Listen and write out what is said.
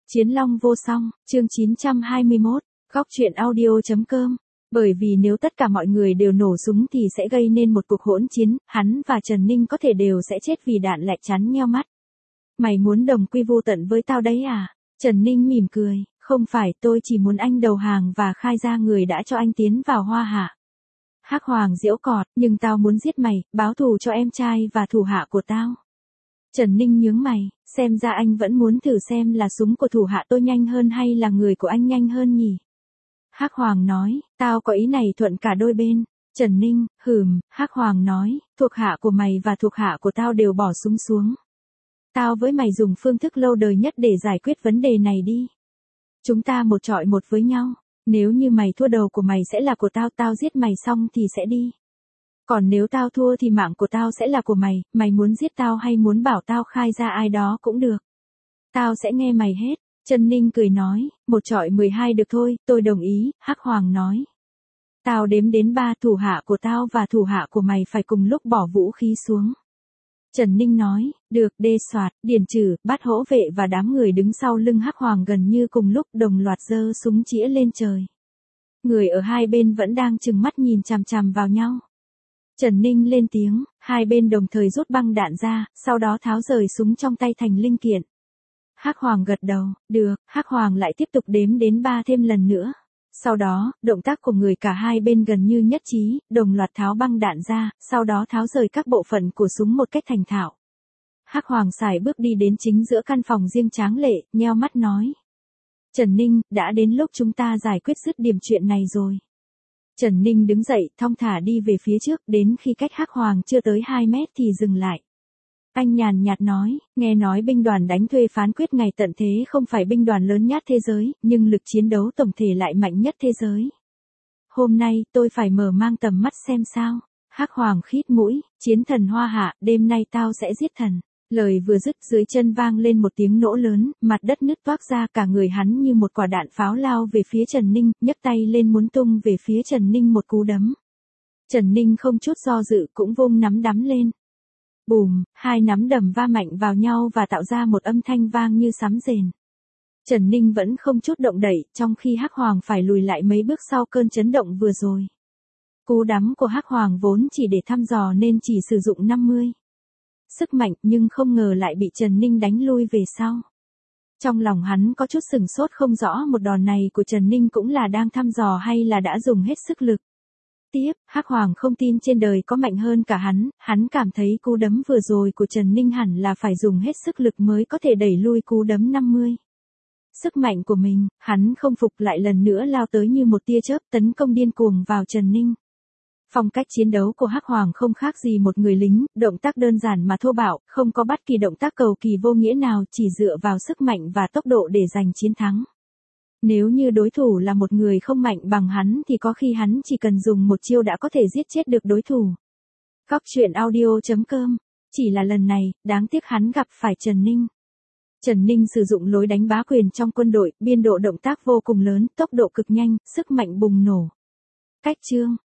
Chiến long vô song, chương 921, góc truyện audio.com. Bởi vì nếu tất cả mọi người đều nổ súng thì sẽ gây nên một cuộc hỗn chiến, hắn và Trần Ninh có thể đều sẽ chết vì đạn lại chắn nheo mắt. Mày muốn đồng quy vô tận với tao đấy à? Trần Ninh mỉm cười, không phải, tôi chỉ muốn anh đầu hàng và khai ra người đã cho anh tiến vào Hoa Hạ. Hắc Hoàng giễu cọt, nhưng tao muốn giết mày, báo thù cho em trai và thủ hạ của tao. Trần Ninh nhướng mày, xem ra anh vẫn muốn thử xem là súng của thủ hạ tôi nhanh hơn hay là người của anh nhanh hơn nhỉ? Hắc Hoàng nói, tao có ý này thuận cả đôi bên. Trần Ninh, Hắc Hoàng nói, thuộc hạ của mày và thuộc hạ của tao đều bỏ súng xuống. Tao với mày dùng phương thức lâu đời nhất để giải quyết vấn đề này đi. Chúng ta một chọi một với nhau, nếu như mày thua đầu của mày sẽ là của tao, tao giết mày xong thì sẽ đi. Còn nếu tao thua thì mạng của tao sẽ là của mày, mày muốn giết tao hay muốn bảo tao khai ra ai đó cũng được. Tao sẽ nghe mày hết. Trần Ninh cười nói, 1-12 được thôi, tôi đồng ý, Hắc Hoàng nói. Tao đếm đến 3, thủ hạ của tao và thủ hạ của mày phải cùng lúc bỏ vũ khí xuống. Trần Ninh nói, được, Đê Soạt, Điền Trừ, Bát Hỗ Vệ và đám người đứng sau lưng Hắc Hoàng gần như cùng lúc đồng loạt giơ súng chĩa lên trời. Người ở hai bên vẫn đang trừng mắt nhìn chằm chằm vào nhau. Trần Ninh lên tiếng, hai bên đồng thời rút băng đạn ra, sau đó tháo rời súng trong tay thành linh kiện. Hắc Hoàng gật đầu, được, Hắc Hoàng lại tiếp tục đếm đến 3 thêm lần nữa. Sau đó, động tác của người cả hai bên gần như nhất trí, đồng loạt tháo băng đạn ra, sau đó tháo rời các bộ phận của súng một cách thành thạo. Hắc Hoàng sải bước đi đến chính giữa căn phòng riêng tráng lệ, nheo mắt nói. Trần Ninh, đã đến lúc chúng ta giải quyết dứt điểm chuyện này rồi. Trần Ninh đứng dậy, thong thả đi về phía trước, đến khi cách Hắc Hoàng chưa tới 2 mét thì dừng lại. Anh nhàn nhạt nói, nghe nói binh đoàn đánh thuê phán quyết ngày tận thế không phải binh đoàn lớn nhất thế giới, nhưng lực chiến đấu tổng thể lại mạnh nhất thế giới. Hôm nay, tôi phải mở mang tầm mắt xem sao. Hắc Hoàng khít mũi, chiến thần Hoa Hạ, đêm nay tao sẽ giết thần. Lời vừa dứt dưới chân vang lên một tiếng nổ lớn, mặt đất nứt toác ra, cả người hắn như một quả đạn pháo lao về phía Trần Ninh, nhấc tay lên muốn tung về phía Trần Ninh một cú đấm. Trần Ninh không chút do dự cũng vung nắm đấm lên. Bùm, hai nắm đấm va mạnh vào nhau và tạo ra một âm thanh vang như sấm rền. Trần Ninh vẫn không chút động đậy, trong khi Hắc Hoàng phải lùi lại mấy bước sau cơn chấn động vừa rồi. Cú đấm của Hắc Hoàng vốn chỉ để thăm dò nên chỉ sử dụng 50 sức mạnh, nhưng không ngờ lại bị Trần Ninh đánh lui về sau. Trong lòng hắn có chút sửng sốt, không rõ một đòn này của Trần Ninh cũng là đang thăm dò hay là đã dùng hết sức lực. Tiếp, Hắc Hoàng không tin trên đời có mạnh hơn cả hắn cảm thấy cú đấm vừa rồi của Trần Ninh hẳn là phải dùng hết sức lực mới có thể đẩy lui cú đấm 50 sức mạnh của mình, hắn không phục, lại lần nữa lao tới như một tia chớp tấn công điên cuồng vào Trần Ninh. Phong cách chiến đấu của Hắc Hoàng không khác gì một người lính, động tác đơn giản mà thô bạo, không có bất kỳ động tác cầu kỳ vô nghĩa nào, chỉ dựa vào sức mạnh và tốc độ để giành chiến thắng. Nếu như đối thủ là một người không mạnh bằng hắn thì có khi hắn chỉ cần dùng một chiêu đã có thể giết chết được đối thủ. Góc truyện audio.com. Chỉ là lần này, đáng tiếc hắn gặp phải Trần Ninh. Trần Ninh sử dụng lối đánh bá quyền trong quân đội, biên độ động tác vô cùng lớn, tốc độ cực nhanh, sức mạnh bùng nổ. Cách chương.